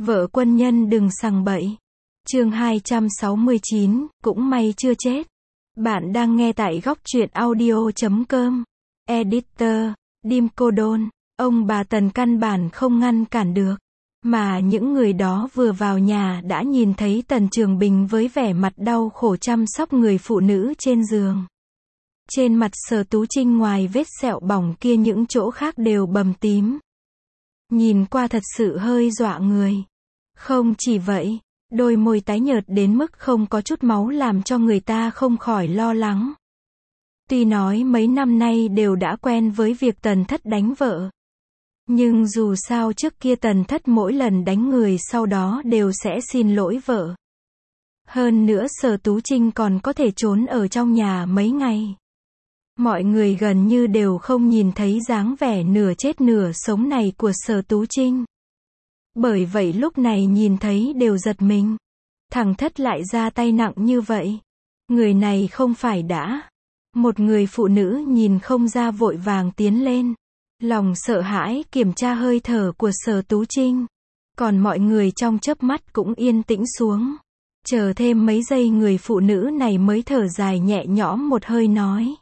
Vợ quân nhân đừng sằng bậy. Chương 269, cũng may chưa chết. Bạn đang nghe tại góc truyện audio.com. Editor, Dim Cô Đôn. Ông bà Tần căn bản không ngăn cản được. Mà những người đó vừa vào nhà đã nhìn thấy Tần Trường Bình với vẻ mặt đau khổ chăm sóc người phụ nữ trên giường. Trên mặt Sở Tú Trinh ngoài vết sẹo bỏng kia những chỗ khác đều bầm tím. Nhìn qua thật sự hơi dọa người. Không chỉ vậy, đôi môi tái nhợt đến mức không có chút máu làm cho người ta không khỏi lo lắng. Tuy nói mấy năm nay đều đã quen với việc Tần Thất đánh vợ. Nhưng dù sao trước kia Tần Thất mỗi lần đánh người sau đó đều sẽ xin lỗi vợ. Hơn nữa Sở Tú Trinh còn có thể trốn ở trong nhà mấy ngày. Mọi người gần như đều không nhìn thấy dáng vẻ nửa chết nửa sống này của Sở Tú Trinh. Bởi vậy lúc này nhìn thấy đều giật mình. Thằng Thất lại ra tay nặng như vậy. Người này không phải đã. Một người phụ nữ nhìn không ra vội vàng tiến lên. Lòng sợ hãi kiểm tra hơi thở của Sở Tú Trinh. Còn mọi người trong chớp mắt cũng yên tĩnh xuống. Chờ thêm mấy giây người phụ nữ này mới thở dài nhẹ nhõm một hơi nói.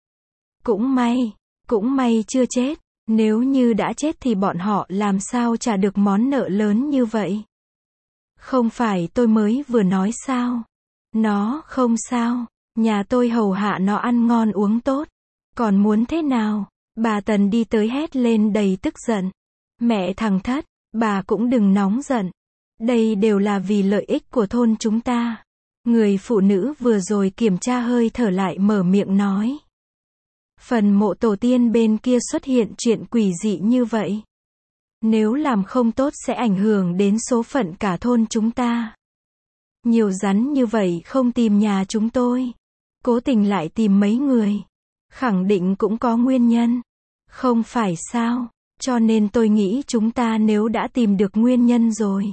Cũng may chưa chết. Nếu như đã chết thì bọn họ làm sao trả được món nợ lớn như vậy? Không phải tôi mới vừa nói sao? Nó không sao. Nhà tôi hầu hạ nó ăn ngon uống tốt. Còn muốn thế nào? Bà Tần đi tới hét lên đầy tức giận. Mẹ thằng Thất, bà cũng đừng nóng giận. Đây đều là vì lợi ích của thôn chúng ta. Người phụ nữ vừa rồi kiểm tra hơi thở lại mở miệng nói. Phần mộ tổ tiên bên kia xuất hiện chuyện quỷ dị như vậy. Nếu làm không tốt sẽ ảnh hưởng đến số phận cả thôn chúng ta. Nhiều rắn như vậy không tìm nhà chúng tôi. Cố tình lại tìm mấy người. Khẳng định cũng có nguyên nhân. Không phải sao? Cho nên tôi nghĩ chúng ta nếu đã tìm được nguyên nhân rồi.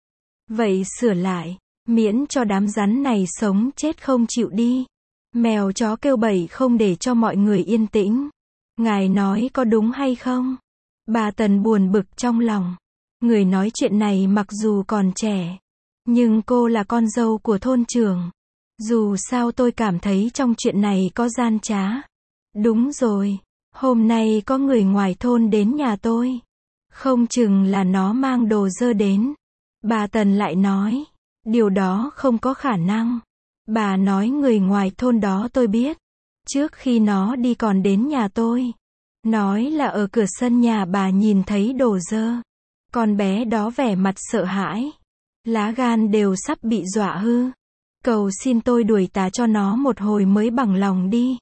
Vậy sửa lại. Miễn cho đám rắn này sống chết không chịu đi. Mèo chó kêu bậy không để cho mọi người yên tĩnh. Ngài nói có đúng hay không? Bà Tần buồn bực trong lòng. Người nói chuyện này mặc dù còn trẻ. Nhưng cô là con dâu của thôn trưởng. Dù sao tôi cảm thấy trong chuyện này có gian trá. Đúng rồi. Hôm nay có người ngoài thôn đến nhà tôi. Không chừng là nó mang đồ dơ đến. Bà Tần lại nói. Điều đó không có khả năng. Bà nói người ngoài thôn đó tôi biết. Trước khi nó đi còn đến nhà tôi. Nói là ở cửa sân nhà bà nhìn thấy đồ dơ. Con bé đó vẻ mặt sợ hãi. Lá gan đều sắp bị dọa hư. Cầu xin tôi đuổi tà cho nó một hồi mới bằng lòng đi.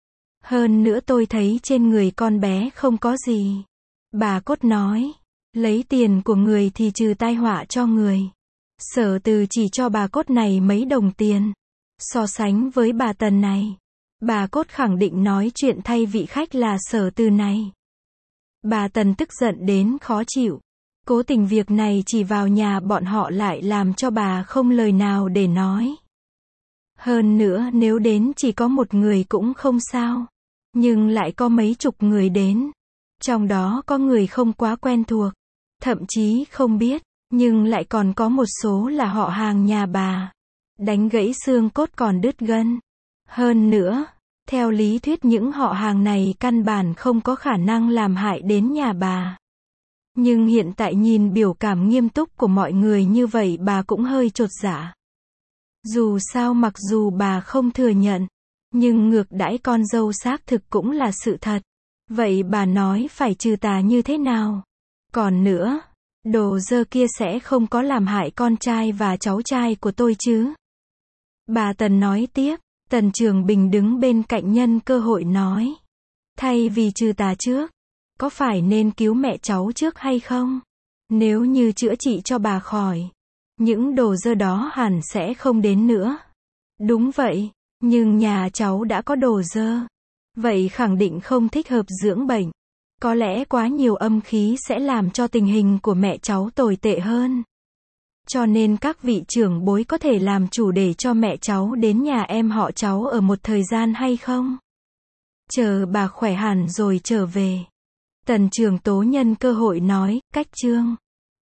Hơn nữa tôi thấy trên người con bé không có gì. Bà Cốt nói. Lấy tiền của người thì trừ tai họa cho người. Sở Từ chỉ cho bà Cốt này mấy đồng tiền. So sánh với bà Tần này. Bà Cốt khẳng định nói chuyện thay vị khách là Sở Từ này. Bà Tần tức giận đến khó chịu. Cố tình việc này chỉ vào nhà bọn họ lại làm cho bà không lời nào để nói. Hơn nữa nếu đến chỉ có một người cũng không sao. Nhưng lại có mấy chục người đến. Trong đó có người không quá quen thuộc. Thậm chí không biết. Nhưng lại còn có một số là họ hàng nhà bà. Đánh gãy xương cốt còn đứt gân. Hơn nữa, theo lý thuyết những họ hàng này căn bản không có khả năng làm hại đến nhà bà. Nhưng hiện tại nhìn biểu cảm nghiêm túc của mọi người như vậy bà cũng hơi chột dạ. Dù sao mặc dù bà không thừa nhận, nhưng ngược đãi con dâu xác thực cũng là sự thật. Vậy bà nói phải trừ tà như thế nào? Còn nữa, đồ dơ kia sẽ không có làm hại con trai và cháu trai của tôi chứ? Bà Tần nói tiếp. Tần Trường Bình đứng bên cạnh nhân cơ hội nói. Thay vì trừ tà trước, có phải nên cứu mẹ cháu trước hay không? Nếu như chữa trị cho bà khỏi, những đồ dơ đó hẳn sẽ không đến nữa. Đúng vậy, nhưng nhà cháu đã có đồ dơ. Vậy khẳng định không thích hợp dưỡng bệnh. Có lẽ quá nhiều âm khí sẽ làm cho tình hình của mẹ cháu tồi tệ hơn. Cho nên các vị trưởng bối có thể làm chủ để cho mẹ cháu đến nhà em họ cháu ở một thời gian hay không? Chờ bà khỏe hẳn rồi trở về. Tần Trường Tố nhân cơ hội nói, cách trương.